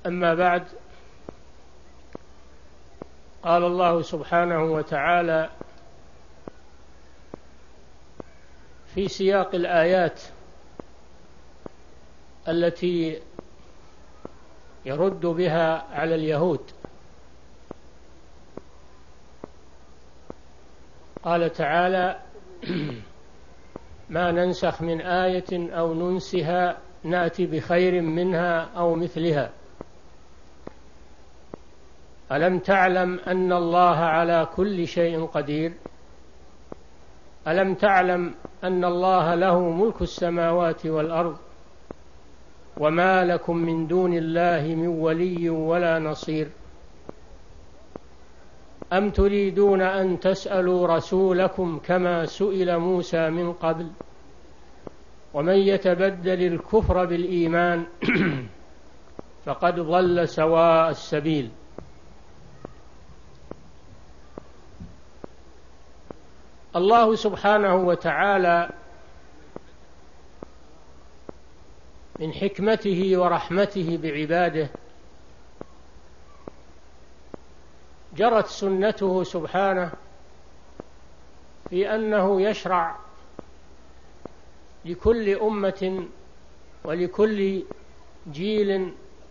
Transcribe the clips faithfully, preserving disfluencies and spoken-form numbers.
أما بعد، قال الله سبحانه وتعالى في سياق الآيات التي يرد بها على اليهود، قال تعالى: ما ننسخ من آية أو ننسها نأتي بخير منها أو مثلها ألم تعلم أن الله على كل شيء قدير ألم تعلم أن الله له ملك السماوات والأرض وما لكم من دون الله من ولي ولا نصير أم تريدون أن تسألوا رسولكم كما سئل موسى من قبل ومن يتبدل الكفر بالإيمان فقد ضل سواء السبيل. الله سبحانه وتعالى من حكمته ورحمته بعباده جرت سنته سبحانه في أنه يشرع لكل أمة ولكل جيل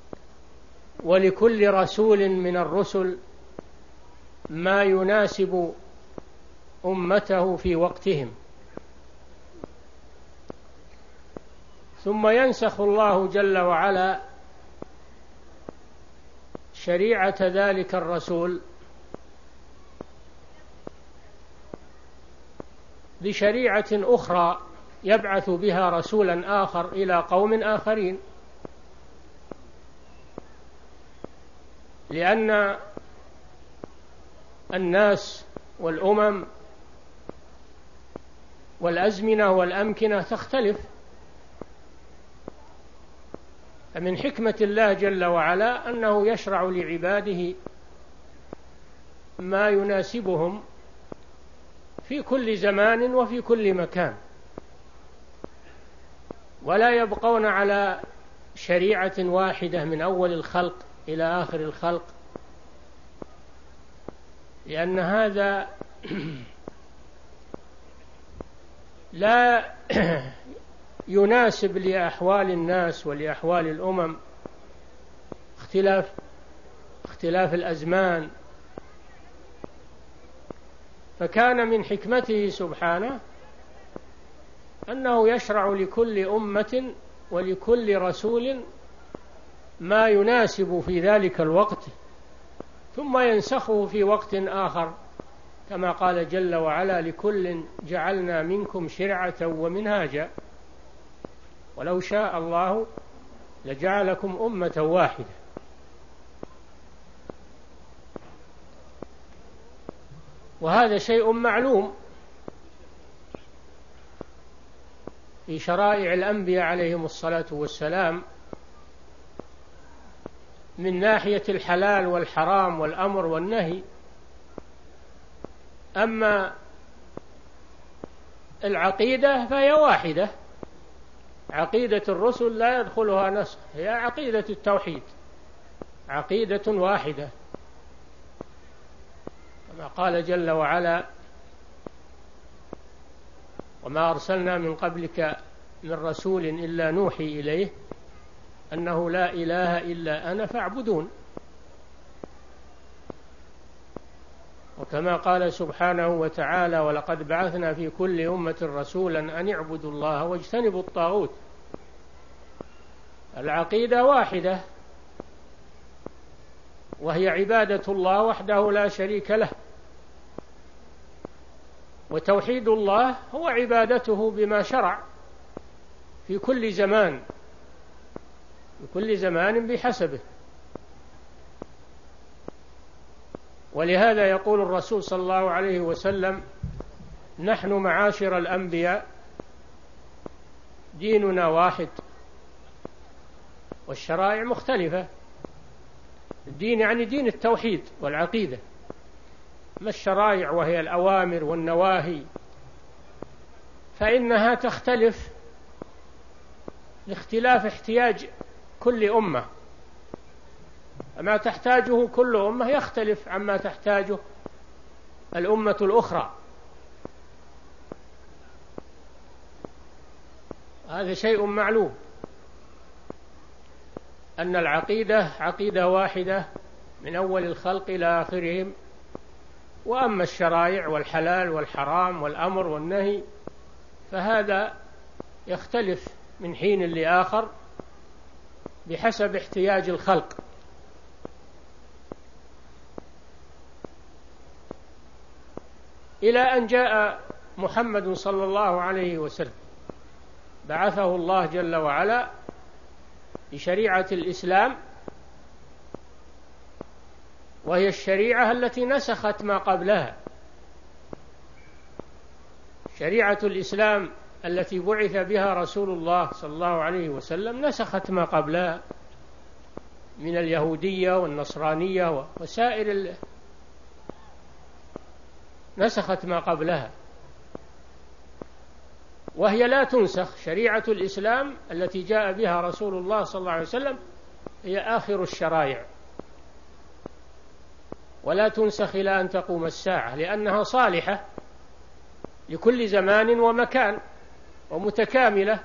ولكل رسول من الرسل ما يناسب أمته في وقتهم، ثم ينسخ الله جل وعلا شريعة ذلك الرسول بشريعة أخرى يبعث بها رسولا آخر إلى قوم آخرين، لأن الناس والأمم والأزمنة والأمكنة تختلف، فمن حكمة الله جل وعلا أنه يشرع لعباده ما يناسبهم في كل زمان وفي كل مكان، ولا يبقون على شريعة واحدة من أول الخلق إلى آخر الخلق، لأن هذا لا يناسب لأحوال الناس ولأحوال الأمم، اختلاف اختلاف الأزمان. فكان من حكمته سبحانه أنه يشرع لكل أمة ولكل رسول ما يناسب في ذلك الوقت، ثم ينسخه في وقت آخر، كما قال جل وعلا: لكل جعلنا منكم شرعة ومنهاجا ولو شاء الله لجعلكم أمة واحدة. وهذا شيء معلوم في شرائع الأنبياء عليهم الصلاة والسلام من ناحية الحلال والحرام والأمر والنهي. أما العقيدة فهي واحدة، عقيدة الرسل لا يدخلها نسخ، هي عقيدة التوحيد، عقيدة واحدة، كما قال جل وعلا: وما أرسلنا من قبلك من رسول إلا نوحي إليه أنه لا إله إلا أنا فاعبدون. وكما قال سبحانه وتعالى: ولقد بعثنا في كل أمة رسولا أن اعبدوا الله واجتنبوا الطاغوت. العقيدة واحدة، وهي عبادة الله وحده لا شريك له، وتوحيد الله هو عبادته بما شرع في كل زمان، في كل زمان بحسبه. ولهذا يقول الرسول صلى الله عليه وسلم: نحن معاشر الأنبياء ديننا واحد والشرائع مختلفة. الدين يعني دين التوحيد والعقيدة، ما الشرائع وهي الأوامر والنواهي فإنها تختلف لاختلاف احتياج كل أمة ما تحتاجه كل أمة يختلف عما تحتاجه الأمة الأخرى. هذا شيء معلوم، أن العقيدة عقيدة واحدة من أول الخلق إلى آخرهم، وأما الشرائع والحلال والحرام والأمر والنهي فهذا يختلف من حين لآخر بحسب احتياج الخلق. إلى أن جاء محمد صلى الله عليه وسلم بعثه الله جل وعلا بشريعة الإسلام، وهي الشريعة التي نسخت ما قبلها. شريعة الإسلام التي بعث بها رسول الله صلى الله عليه وسلم نسخت ما قبلها من اليهودية والنصرانية وسائر ال... نسخت ما قبلها، وهي لا تنسخ. شريعة الإسلام التي جاء بها رسول الله صلى الله عليه وسلم هي آخر الشرائع، ولا تنسخ إلى أن تقوم الساعة، لأنها صالحة لكل زمان ومكان ومتكاملة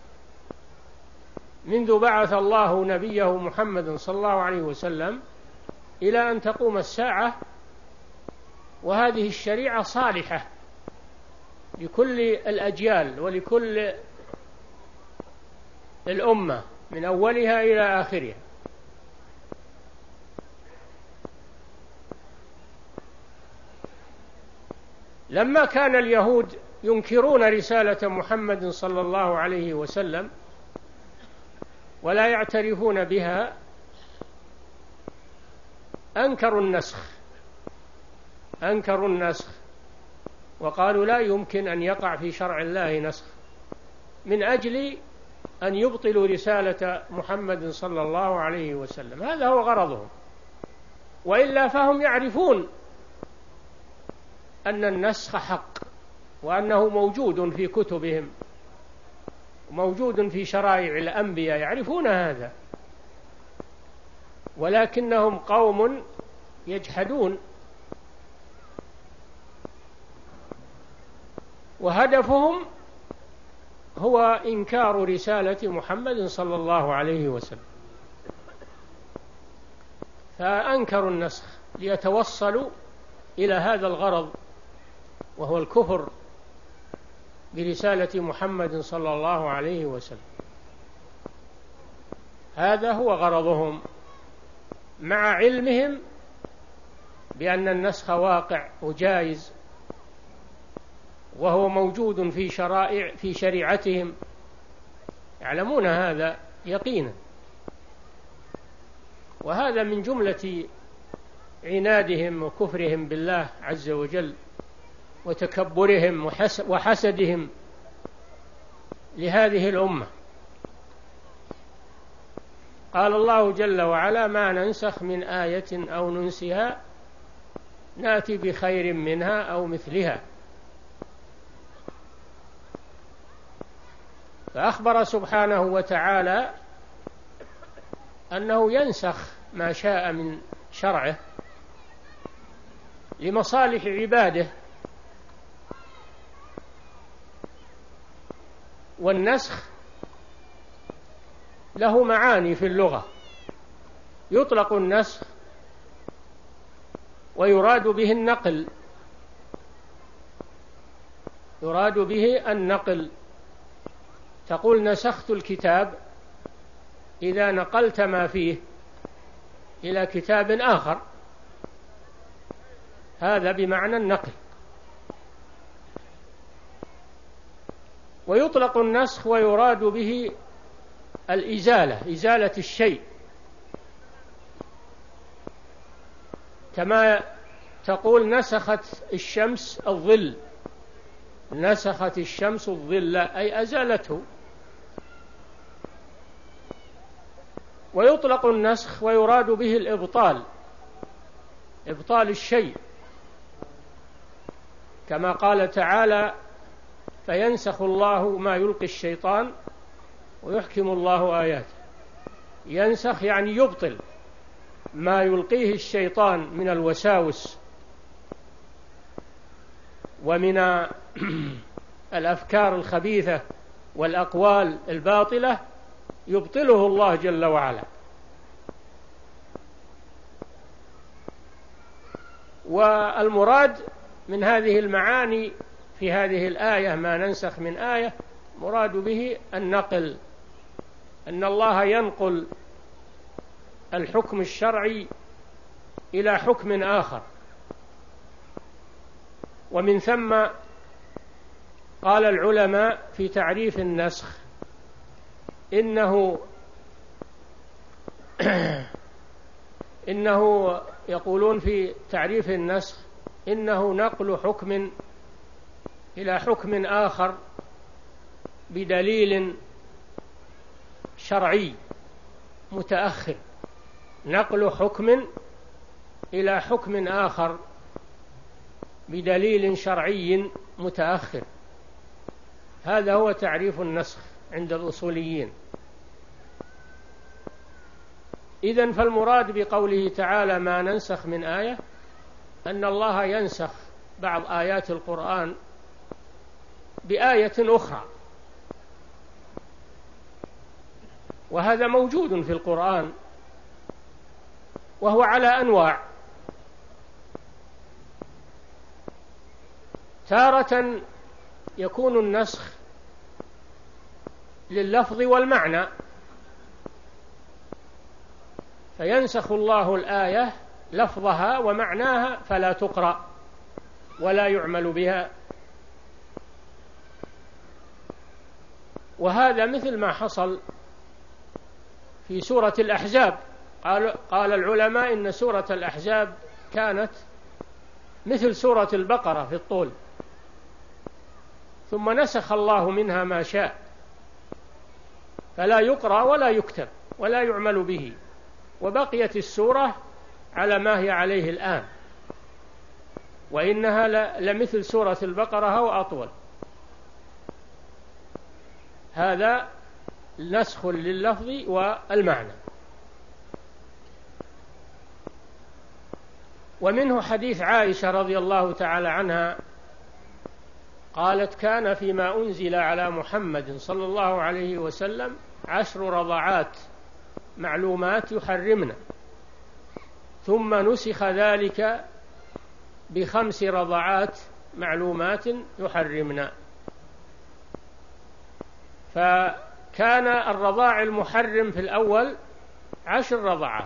منذ بعث الله نبيه محمد صلى الله عليه وسلم إلى أن تقوم الساعة. وهذه الشريعة صالحة لكل الأجيال ولكل الأمة من أولها إلى آخرها. لما كان اليهود ينكرون رسالة محمد صلى الله عليه وسلم ولا يعترفون بها، أنكروا النسخ أنكروا النسخ وقالوا لا يمكن أن يقع في شرع الله نسخ، من أجل أن يبطلوا رسالة محمد صلى الله عليه وسلم. هذا هو غرضهم، وإلا فهم يعرفون أن النسخ حق، وأنه موجود في كتبهم وموجود في شرائع الأنبياء، يعرفون هذا، ولكنهم قوم يجحدون، وهدفهم هو إنكار رسالة محمد صلى الله عليه وسلم، فأنكروا النسخ ليتوصلوا إلى هذا الغرض، وهو الكفر برسالة محمد صلى الله عليه وسلم. هذا هو غرضهم، مع علمهم بأن النسخ واقع وجائز، وهو موجود في شرائع في شريعتهم، يعلمون هذا يقينا. وهذا من جملة عنادهم وكفرهم بالله عز وجل وتكبرهم وحسدهم لهذه الأمة. قال الله جل وعلا: ما ننسخ من آية أو ننسها نأتي بخير منها أو مثلها. فأخبر سبحانه وتعالى أنه ينسخ ما شاء من شرعه لمصالح عباده. والنسخ له معاني في اللغة، يطلق النسخ ويراد به النقل، يراد به النقل. تقول نسخت الكتاب إذا نقلت ما فيه إلى كتاب آخر، هذا بمعنى النقل. ويطلق النسخ ويراد به الإزالة، إزالة الشيء، كما تقول نسخت الشمس الظل، نسخت الشمس الظل أي أزالته. ويطلق النسخ ويراد به الإبطال، إبطال الشيء، كما قال تعالى: فينسخ الله ما يلقي الشيطان ويحكم الله آياته. ينسخ يعني يبطل، ما يلقيه الشيطان من الوساوس ومن الأفكار الخبيثة والأقوال الباطلة يبطله الله جل وعلا. والمراد من هذه المعاني في هذه الآية ما ننسخ من آية مراد به النقل، أن الله ينقل الحكم الشرعي إلى حكم آخر. ومن ثم قال العلماء في تعريف النسخ إنه إنه يقولون في تعريف النسخ إنه نقل حكم إلى حكم آخر بدليل شرعي متأخر، نقل حكم إلى حكم آخر بدليل شرعي متأخر، هذا هو تعريف النسخ عند الأصوليين. إذن فالمراد بقوله تعالى ما ننسخ من آية أن الله ينسخ بعض آيات القرآن بآية أخرى، وهذا موجود في القرآن وهو على أنواع. تارة يكون النسخ لللفظ والمعنى، فينسخ الله الآية لفظها ومعناها فلا تقرأ ولا يعمل بها، وهذا مثل ما حصل في سورة الأحزاب. قال, قال العلماء إن سورة الأحزاب كانت مثل سورة البقرة في الطول، ثم نسخ الله منها ما شاء فلا يقرأ ولا يكتب ولا يعمل به، وبقيت السورة على ما هي عليه الآن، وإنها لمثل سورة البقرة أو أطول. هذا نسخ لللفظ والمعنى. ومنه حديث عائشة رضي الله تعالى عنها قالت كان فيما أنزل على محمد صلى الله عليه وسلم عشر رضعات معلومات يحرمن، ثم نسخ ذلك بخمس رضعات معلومات يحرمن. فكان الرضاع المحرم في الأول عشر رضعات،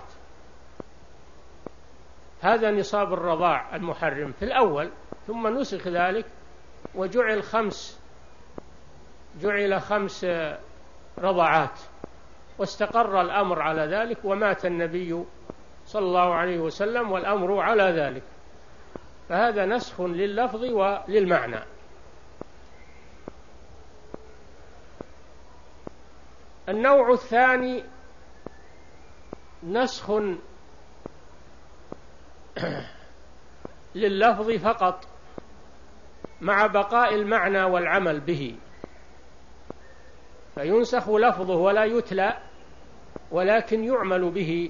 هذا نصاب الرضاع المحرم في الأول، ثم نسخ ذلك وجعل خمس جعل خمس رضعات، واستقر الأمر على ذلك، ومات النبي صلى الله عليه وسلم والأمر على ذلك. فهذا نسخ لللفظ وللمعنى. النوع الثاني نسخ لللفظ فقط مع بقاء المعنى والعمل به، فينسخ لفظه ولا يتلى ولكن يعمل به،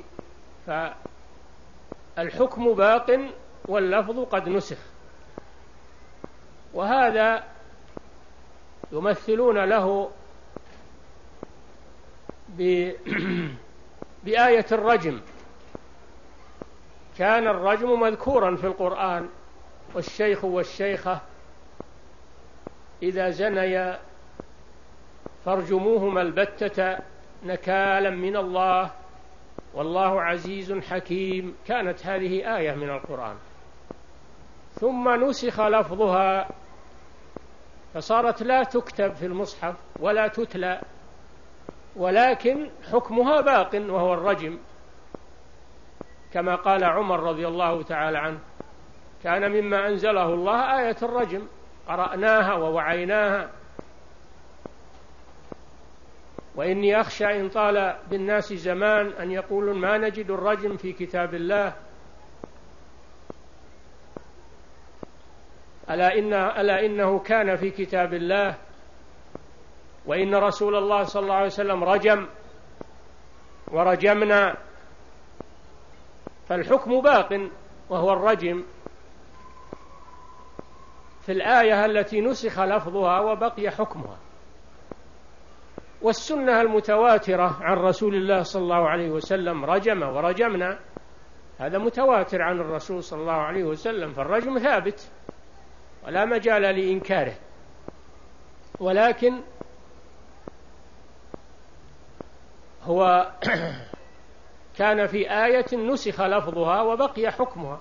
فالحكم باق واللفظ قد نسخ. وهذا يمثلون له بآية الرجم. كان الرجم مذكورا في القرآن، والشيخ والشيخة إذا زنيا فارجموهما البتة نكالا من الله والله عزيز حكيم. كانت هذه آية من القرآن، ثم نسخ لفظها فصارت لا تكتب في المصحف ولا تتلى، ولكن حكمها باق وهو الرجم، كما قال عمر رضي الله تعالى عنه كان مما أنزله الله آية الرجم قرأناها ووعيناها، وإني أخشى إن طال بالناس زمان أن يقولوا ما نجد الرجم في كتاب الله، ألا, إن ألا إنه كان في كتاب الله، وإن رسول الله صلى الله عليه وسلم رجم ورجمنا. فالحكم باق وهو الرجم في الآية التي نسخ لفظها وبقي حكمها. والسنة المتواترة عن رسول الله صلى الله عليه وسلم رجم ورجمنا، هذا متواتر عن الرسول صلى الله عليه وسلم، فالرجم ثابت ولا مجال لإنكاره. ولكن هو كان في آية نسخ لفظها وبقي حكمها،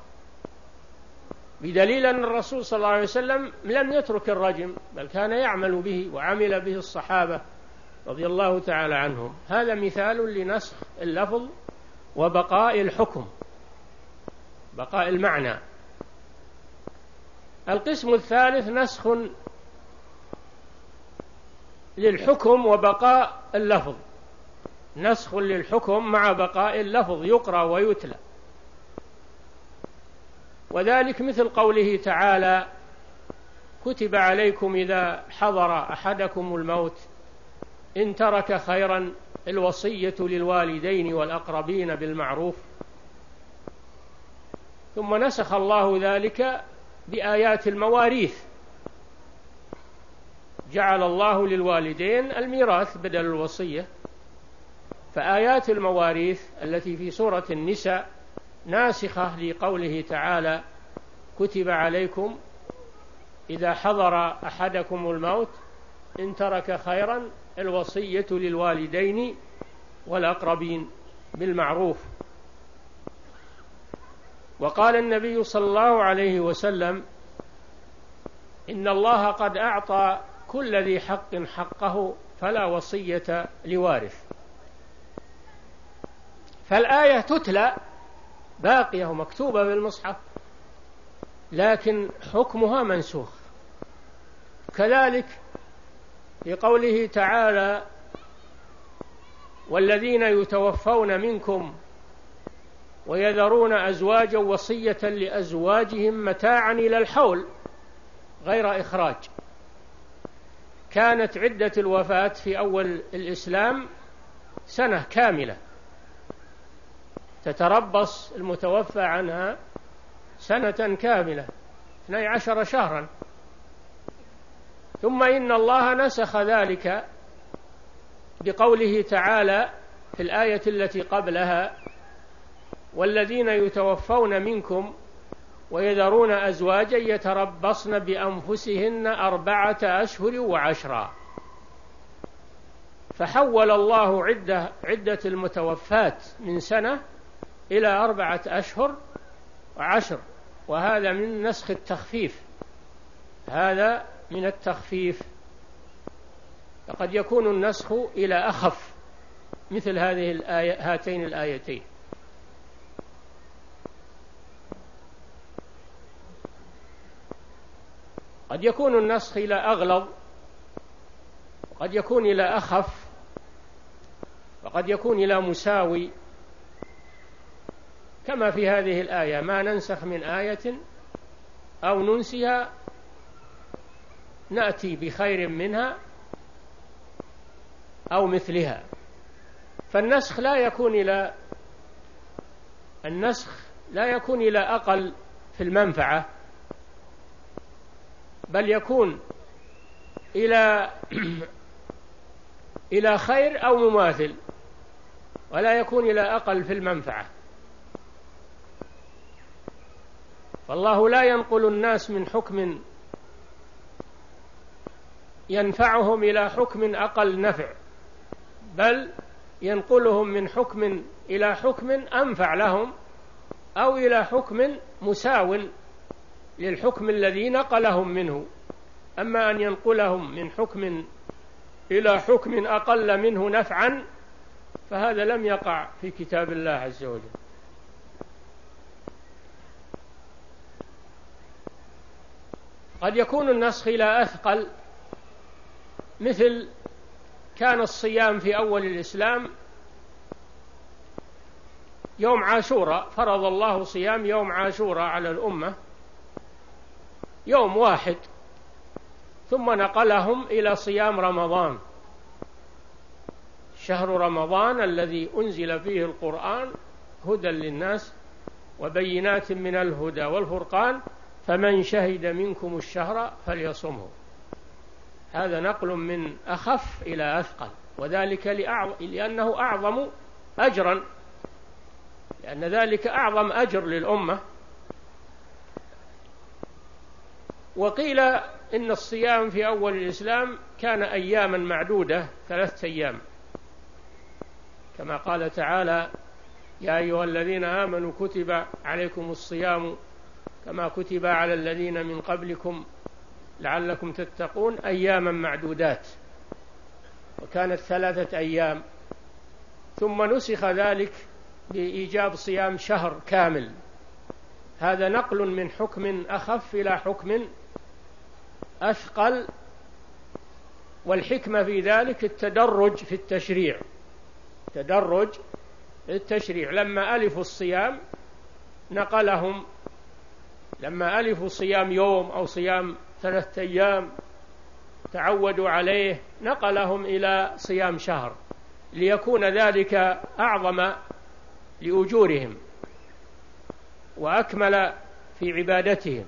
بدليل أن الرسول صلى الله عليه وسلم لم يترك الرجم، بل كان يعمل به وعمل به الصحابة رضي الله تعالى عنهم. هذا مثال لنسخ اللفظ وبقاء الحكم، بقاء المعنى. القسم الثالث نسخ للحكم وبقاء اللفظ، نسخ للحكم مع بقاء اللفظ يقرأ ويتلى، وذلك مثل قوله تعالى: كتب عليكم إذا حضر أحدكم الموت إن ترك خيرا الوصية للوالدين والأقربين بالمعروف. ثم نسخ الله ذلك بآيات المواريث، جعل الله للوالدين الميراث بدل الوصية، فآيات المواريث التي في سورة النساء ناسخة لقوله تعالى: كتب عليكم إذا حضر أحدكم الموت إن ترك خيرا الوصية للوالدين والأقربين بالمعروف. وقال النبي صلى الله عليه وسلم: إن الله قد أعطى كل ذي حق حقه فلا وصية لوارث. فالآية تتلى باقية ومكتوبة بالمصحف، لكن حكمها منسوخ. كذلك في قوله تعالى: والذين يتوفون منكم ويذرون أزواجا وصية لأزواجهم متاعا إلى الحول غير إخراج. كانت عدة الوفاة في أول الإسلام سنة كاملة، تتربص المتوفى عنها سنة كاملة اثني عشر شهرا. ثم إن الله نسخ ذلك بقوله تعالى في الآية التي قبلها: والذين يتوفون منكم ويذرون أزواجا يتربصن بأنفسهن أربعة أشهر وعشرا. فحول الله عدة, عدة المتوفات من سنة إلى أربعة أشهر وعشر، وهذا من نسخ التخفيف، هذا من التخفيف. فقد يكون النسخ إلى أخف مثل هذه الآية، هاتين الآيتين. قد يكون النسخ إلى أغلظ، وقد يكون إلى أخف، وقد يكون إلى مساوي، كما في هذه الآية: ما ننسخ من آية أو ننسها نأتي بخير منها أو مثلها. فالنسخ لا يكون إلى النسخ لا يكون إلى أقل في المنفعة، بل يكون إلى إلى خير أو مماثل، ولا يكون إلى أقل في المنفعة. فالله لا ينقل الناس من حكم ينفعهم إلى حكم أقل نفع، بل ينقلهم من حكم إلى حكم أنفع لهم، أو إلى حكم مساو للحكم الذي نقلهم منه. أما أن ينقلهم من حكم إلى حكم أقل منه نفعا فهذا لم يقع في كتاب الله عز وجل. قد يكون النسخ إلى أثقل، مثل كان الصيام في أول الإسلام يوم عاشوراء، فرض الله صيام يوم عاشوراء على الأمة يوم واحد، ثم نقلهم إلى صيام رمضان، شهر رمضان الذي أنزل فيه القرآن هدى للناس وبينات من الهدى والفرقان فمن شهد منكم الشهر فليصمه. هذا نقل من أخف إلى أثقل، وذلك لأنه أعظم أجرا، لأن ذلك أعظم أجر للأمة. وقيل إن الصيام في أول الإسلام كان أياما معدودة، ثلاثة أيام، كما قال تعالى: يا أيها الذين آمنوا كتب عليكم الصيام كما كتب على الذين من قبلكم لعلكم تتقون، أياما معدودات، وكانت ثلاثة أيام، ثم نسخ ذلك بإيجاب صيام شهر كامل. هذا نقل من حكم أخف إلى حكم أثقل، والحكمة في ذلك التدرج في التشريع، تدرج التشريع. لما ألفوا الصيام نقلهم، لما ألفوا صيام يوم أو صيام ثلاثة أيام تعودوا عليه، نقلهم إلى صيام شهر ليكون ذلك أعظم لأجورهم وأكمل في عبادتهم.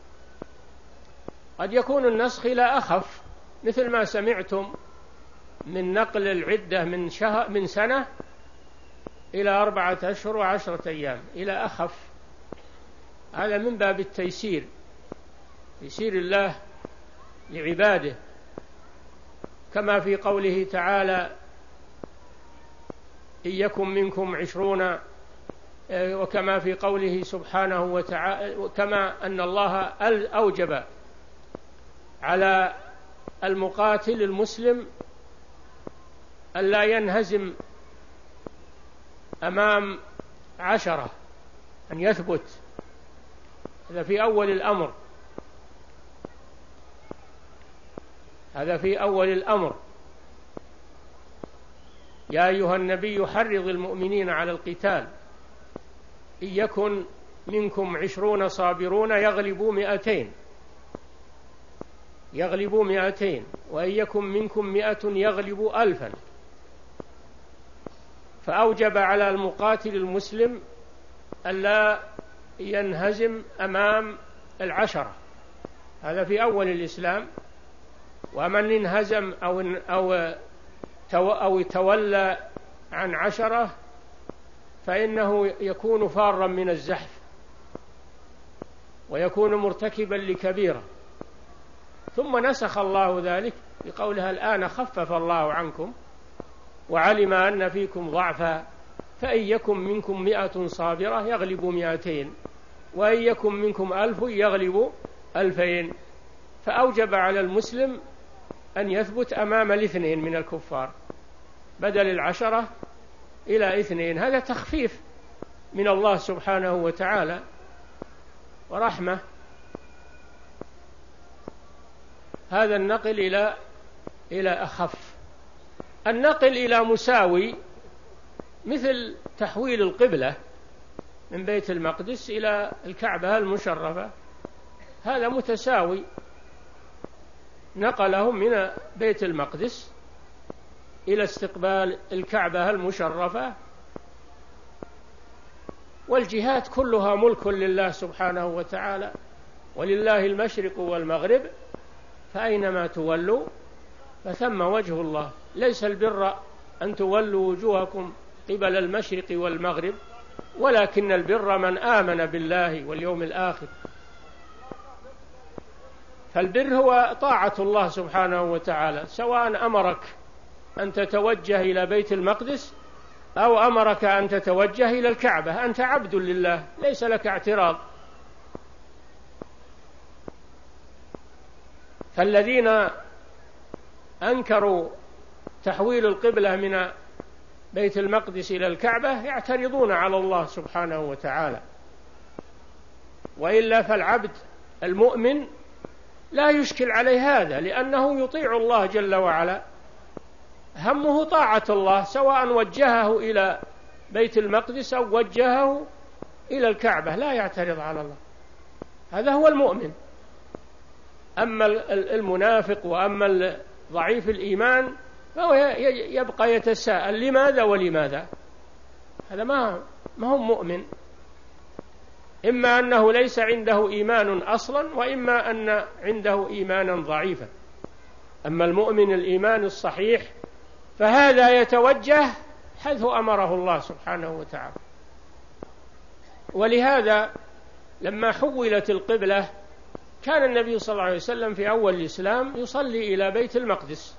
قد يكون النسخ إلى أخف، مثل ما سمعتم من نقل العدة من شهر من سنة إلى أربعة أشهر وعشرة أيام، إلى أخف. هذا من باب التيسير، تيسير الله لعباده، كما في قوله تعالى: إن يكن منكم عشرون، وكما في قوله سبحانه وتعالى، وكما أن الله أوجب على المقاتل المسلم ألا ينهزم أمام عشرة، أن يثبت. هذا في أول الأمر، هذا في أول الأمر. يا أيها النبي حرض المؤمنين على القتال إن يكن منكم عشرون صابرون يغلبوا مئتين، يغلبوا مئتين، وإن يكن منكم مئة يغلبوا ألفا. فأوجب على المقاتل المسلم ألا ينهزم أمام العشرة، هذا في أول الإسلام. ومن انهزم أو أو أو تولى عن عشرة فإنه يكون فارا من الزحف ويكون مرتكبا لكبيرة. ثم نسخ الله ذلك بقولها: الآن خفف الله عنكم وعلم أن فيكم ضعفا فإن يكن منكم مئة صابرة يغلبوا مئتين، وإن يكن منكم ألف يغلبوا ألفين. فأوجب على المسلم أن يثبت أمام الاثنين من الكفار بدل العشرة إلى اثنين. هذا تخفيف من الله سبحانه وتعالى ورحمة. هذا النقل إلى إلى أخف. النقل إلى مساوي مثل تحويل القبلة من بيت المقدس إلى الكعبة المشرفة، هذا متساوي، نقلهم من بيت المقدس إلى استقبال الكعبة المشرفة. والجهات كلها ملك لله سبحانه وتعالى، ولله المشرق والمغرب، فأينما تولوا فثم وجه الله. ليس البر أن تولوا وجوهكم قبل المشرق والمغرب، ولكن البر من آمن بالله واليوم الآخر. فالبر هو طاعة الله سبحانه وتعالى، سواء أمرك أن تتوجه إلى بيت المقدس أو أمرك أن تتوجه إلى الكعبة، أنت عبد لله، ليس لك اعتراض. فالذين أنكروا تحويل القبلة من بيت المقدس إلى الكعبة يعترضون على الله سبحانه وتعالى. وإلا فالعبد المؤمن لا يشكل عليه هذا، لأنه يطيع الله جل وعلا، همه طاعة الله، سواء وجهه إلى بيت المقدس أو وجهه إلى الكعبة، لا يعترض على الله. هذا هو المؤمن. أما المنافق وأما ضعيف الإيمان فهو يبقى يتساءل لماذا ولماذا، هذا ما ما هو مؤمن. إما أنه ليس عنده إيمان أصلا، وإما أن عنده إيمانا ضعيفا. أما المؤمن الإيمان الصحيح فهذا يتوجه حيث أمره الله سبحانه وتعالى. ولهذا لما حولت القبلة كان النبي صلى الله عليه وسلم في أول الإسلام يصلي إلى بيت المقدس،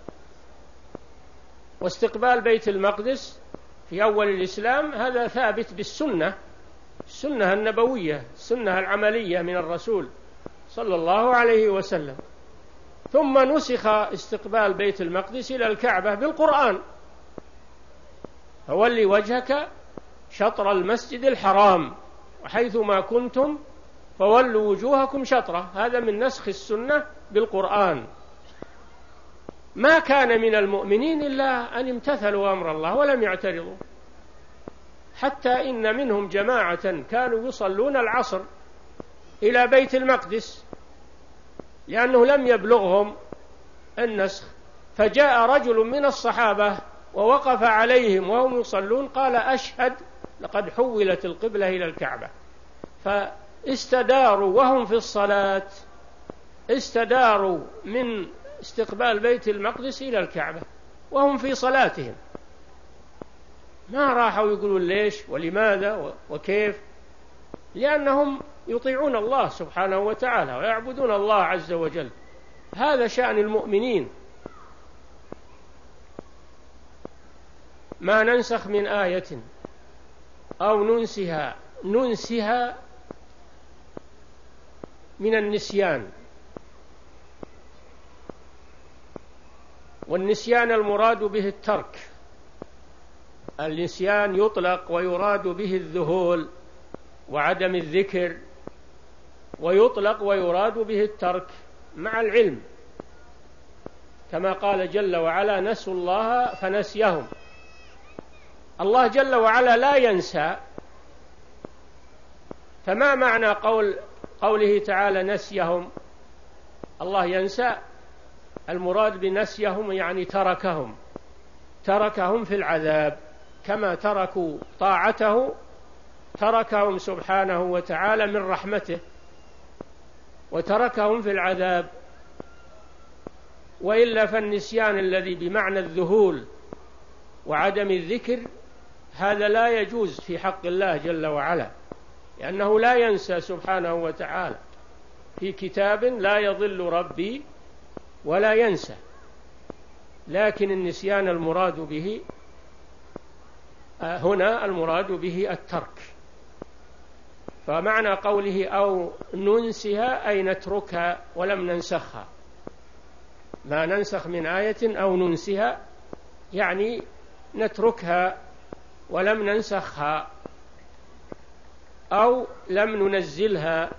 واستقبال بيت المقدس في أول الإسلام هذا ثابت بالسنة، السنة النبوية، السنة العملية من الرسول صلى الله عليه وسلم. ثم نسخ استقبال بيت المقدس إلى الكعبة بالقرآن: فولي وجهك شطر المسجد الحرام وحيثما كنتم فولوا وجوهكم شطرة. هذا من نسخ السنة بالقرآن. ما كان من المؤمنين إلا أن امتثلوا أمر الله ولم يعترضوا، حتى إن منهم جماعة كانوا يصلون العصر إلى بيت المقدس لأنه لم يبلغهم النسخ، فجاء رجل من الصحابة ووقف عليهم وهم يصلون قال: أشهد لقد حولت القبلة إلى الكعبة. فاستداروا وهم في الصلاة، استداروا من استقبال بيت المقدس إلى الكعبة وهم في صلاتهم، ما راحوا يقولون ليش ولماذا وكيف، لأنهم يطيعون الله سبحانه وتعالى ويعبدون الله عز وجل. هذا شأن المؤمنين. ما ننسخ من آية أو ننسها ننسها من النسيان، والنسيان المراد به الترك. النسيان يطلق ويراد به الذهول وعدم الذكر، ويطلق ويراد به الترك مع العلم، كما قال جل وعلا: نسوا الله فنسيهم. الله جل وعلا لا ينسى، فما معنى قول قوله تعالى نسيهم؟ الله ينسى؟ المراد بنسيهم يعني تركهم، تركهم في العذاب، كما تركوا طاعته تركهم سبحانه وتعالى من رحمته وتركهم في العذاب. وإلا فالنسيان الذي بمعنى الذهول وعدم الذكر هذا لا يجوز في حق الله جل وعلا، لأنه لا ينسى سبحانه وتعالى، في كتاب لا يضل ربي ولا ينسى. لكن النسيان المراد به هنا المراد به الترك. فمعنى قوله أو ننسها أي نتركها ولم ننسخها. ما ننسخ من آية أو ننسها يعني نتركها ولم ننسخها أو لم ننزلها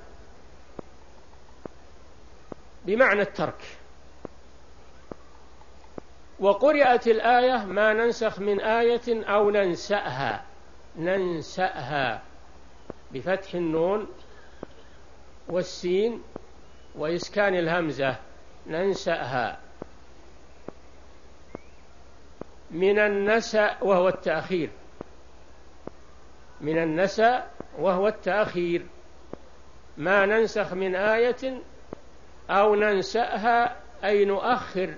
بمعنى الترك. وقرأت الآية ما ننسخ من آية أو ننسأها، ننسأها بفتح النون والسين وإسكان الهمزة، ننسأها. من النسأ وهو التأخير، من النسأ وهو التأخير. ما ننسخ من آية أو ننسأها أي نؤخر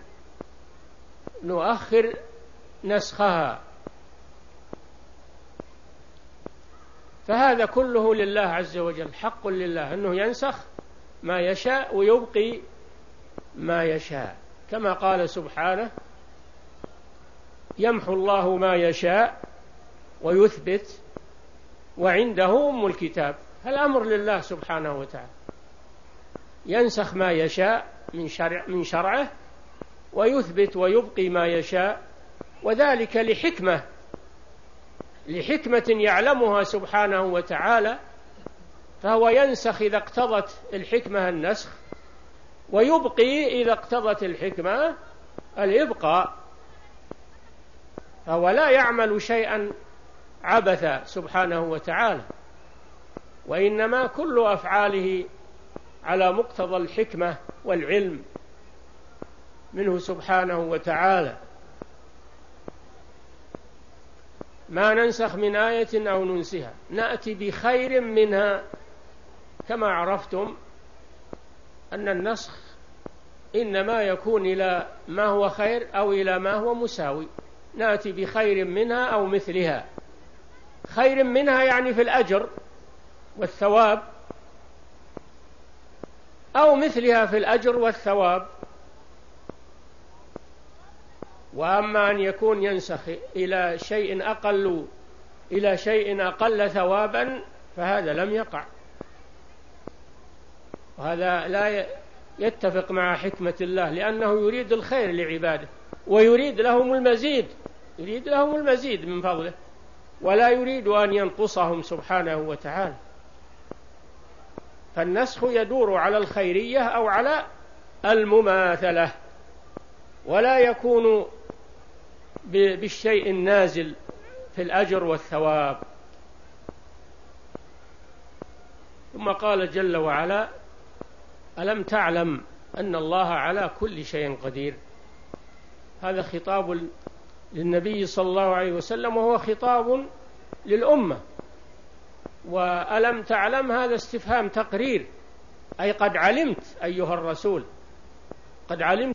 نؤخر نسخها. فهذا كله لله عز وجل، حق لله أنه ينسخ ما يشاء ويبقي ما يشاء، كما قال سبحانه: يمحو الله ما يشاء ويثبت وعنده أم الكتاب. الأمر لله سبحانه وتعالى، ينسخ ما يشاء من شرع من شرعه ويثبت ويبقي ما يشاء، وذلك لحكمة لحكمة يعلمها سبحانه وتعالى. فهو ينسخ إذا اقتضت الحكمة النسخ، ويبقي إذا اقتضت الحكمة الإبقاء. فهو لا يعمل شيئا عبثا سبحانه وتعالى، وإنما كل أفعاله على مقتضى الحكمة والعلم منه سبحانه وتعالى. ما ننسخ من آية أو ننسها نأتي بخير منها كما عرفتم أن النسخ إنما يكون إلى ما هو خير أو إلى ما هو مساوي، نأتي بخير منها أو مثلها. خير منها يعني في الأجر والثواب، أو مثلها في الأجر والثواب. وأما أن يكون ينسخ إلى شيء أقل إلى شيء أقل ثوابا فهذا لم يقع، وهذا لا يتفق مع حكمة الله، لأنه يريد الخير لعباده ويريد لهم المزيد، يريد لهم المزيد من فضله، ولا يريد أن ينقصهم سبحانه وتعالى. فالنسخ يدور على الخيرية أو على المماثلة، ولا يكون بالشيء النازل في الأجر والثواب. ثم قال جل وعلا: ألم تعلم أن الله على كل شيء قدير. هذا خطاب للنبي صلى الله عليه وسلم، وهو خطاب للأمة. وألم تعلم هذا استفهام تقرير، أي قد علمت أيها الرسول، قد علمت